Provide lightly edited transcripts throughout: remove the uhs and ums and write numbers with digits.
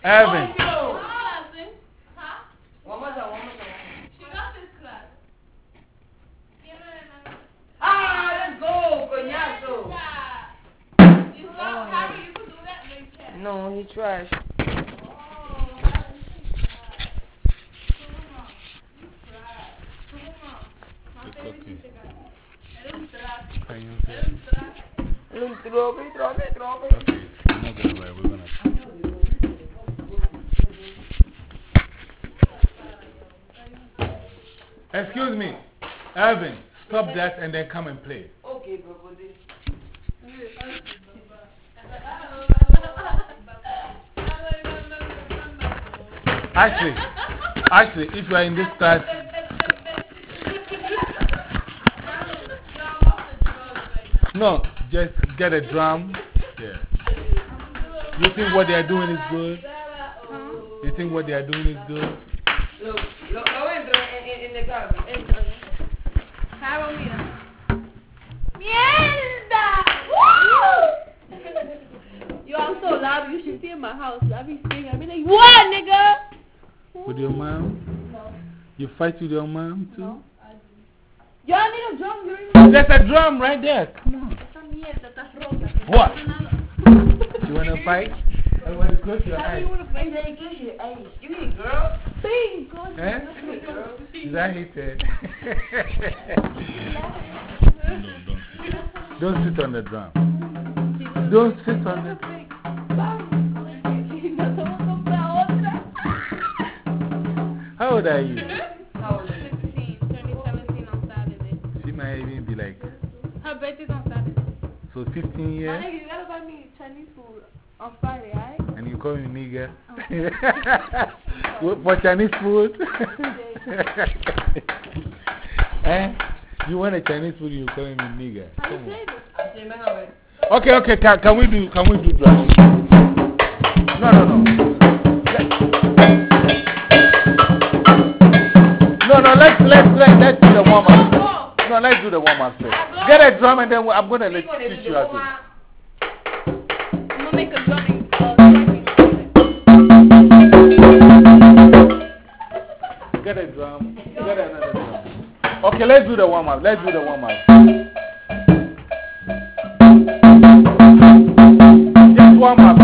Evan. One more time. She got this class. Let's go, coñazo. You saw Harry, you could do that, but you can't. No, he trash. It's okay. Look, drop it. Okay, I'm not gonna lie, we're gonna. Excuse me, Evan, stop that and then come and play. Okay, bro. Actually, if you are in this class, no, just get a drum. Yeah. You think what they are doing is good? You think what they are doing is good? Look, lo entro en the carro. Carol, mira. Mierda! Woo! Yo, I'm so loud. You should see in my house. I be singing. I be like, what, nigga? With your mom? No. You fight with your mom too? No, I do. Yo, I need a drum. You're There's a drum right there. Come on. esa mierda está rota. What? You want to fight? I want to close your How do eyes. you want to fight? Close your eyes. Give me, girl. Sing, God. Eh? Is that hated? Don't sit on the drum. Don't sit on the drum. How old are you? How old are you? 16, turning 17 on Saturday. She might even be like, Her birthday's on Saturday. so 15 years? My nigga, you gotta buy me Chinese food on Friday, alright? And you call me nigger? For Chinese food? Eh? You want a Chinese food, you call me nigger? How you Come on. say this? Así, venga a ver. Okay, can we do drum? No. No, let's do the warm up. No, let's do the warm up first. Get a drum and then I'm gonna teach you how to. I'm gonna make a drumming Get a drum. Get another drum. Okay, let's do the warm up. Just warm up.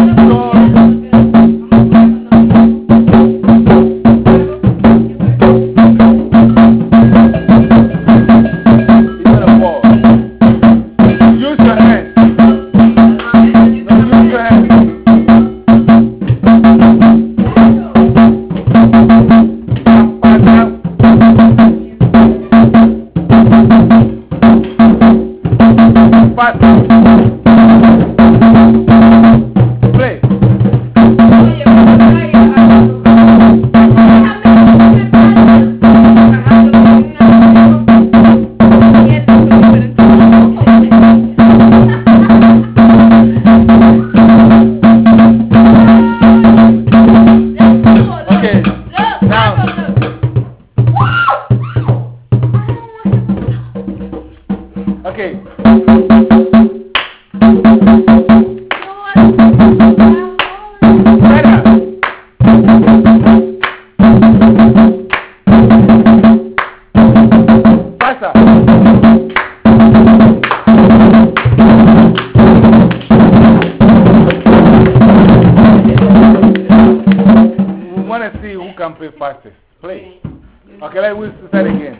Play. Okay, let's start again.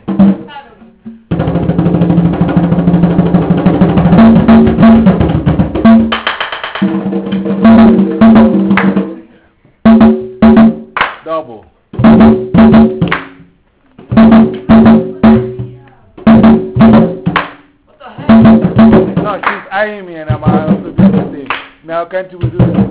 Double. What the heck? No, she's eyeing me and I'm also doing the same. Now, can't you do this?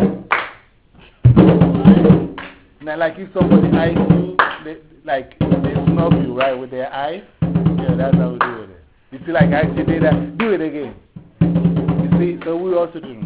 Now, like if somebody eyes you, they snub you, right, with their eyes. Yeah, that's how we do it. You feel like I did that, do it again. You see, so we also do it.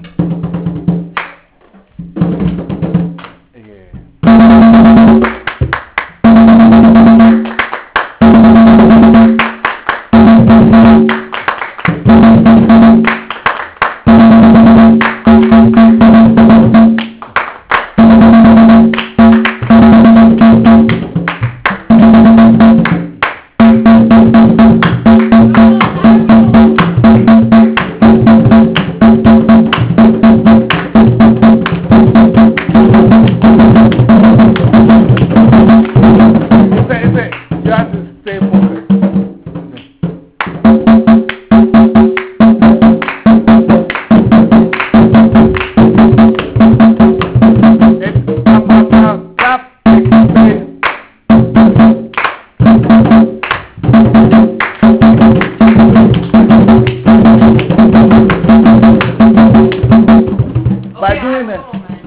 By doing it,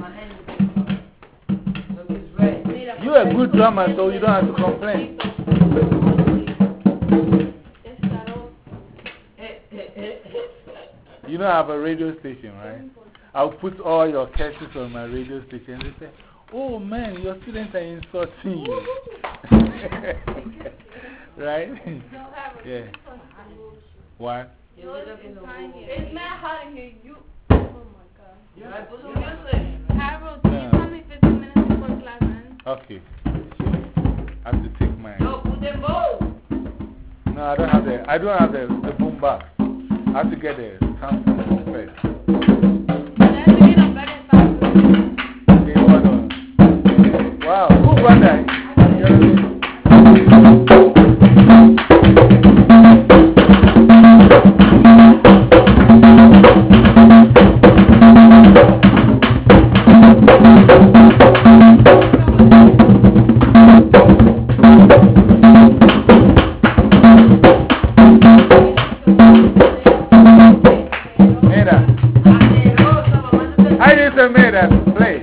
you're a good drummer, so you don't have to complain. You don't have a radio station, right? I'll put all your cases on my radio station. They say, oh man, your students are insulting you. Right? Yeah. What? It's mad hot in here. Oh my God. Harold, can you tell me 15 minutes before class ends? Okay. I have to take mine. No, put them both. No, I don't have the boom box. I have to get the sound system first. Okay, hold on. Wow, who brought that? Play.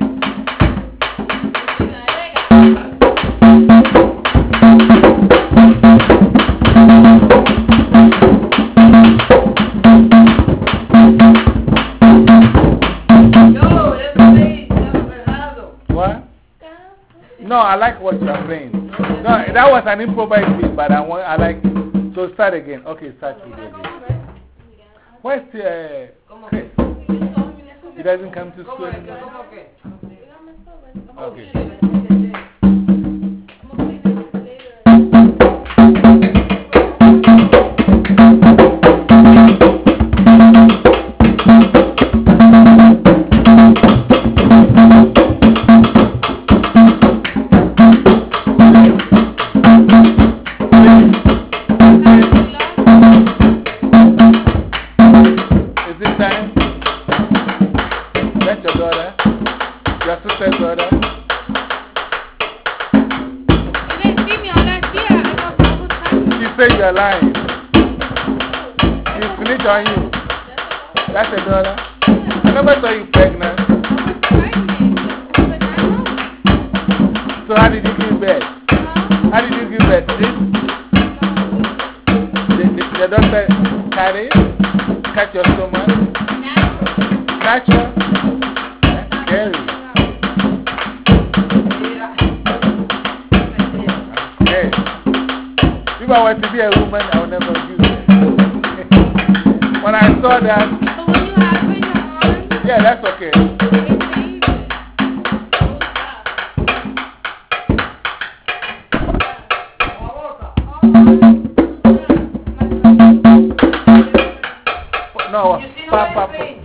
What? No, I like what you are playing. No, that was an improvised thing, but I like. So start again. Okay, start again. Where's Chris? He doesn't come to school anymore? Okay. Is it time? That's your daughter? Your sister's daughter? You didn't see me on that here. I got double time. She said you're lying. She snitched on you. That's your daughter? I never saw you pregnant. So how did you give birth? How did you give birth? The doctor cut your stomach? Natural? That's scary. Hey, if I were to be a woman, I would never do that. When I saw that, So when you have it in your arm, yeah, that's okay. it No, Papa.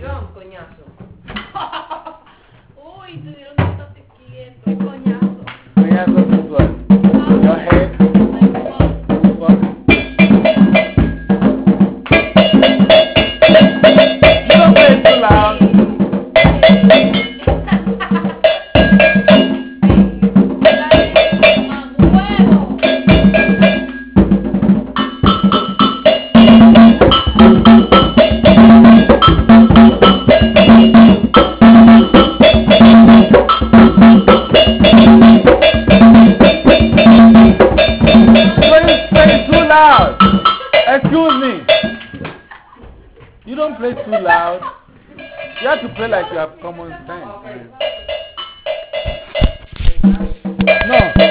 Uy, tuvieron que estate quieto. Coñazo. Coñazo is what? Your head? Fuck. You don't play it too loud. Excuse me. You don't play too loud. You have to play like you have common sense.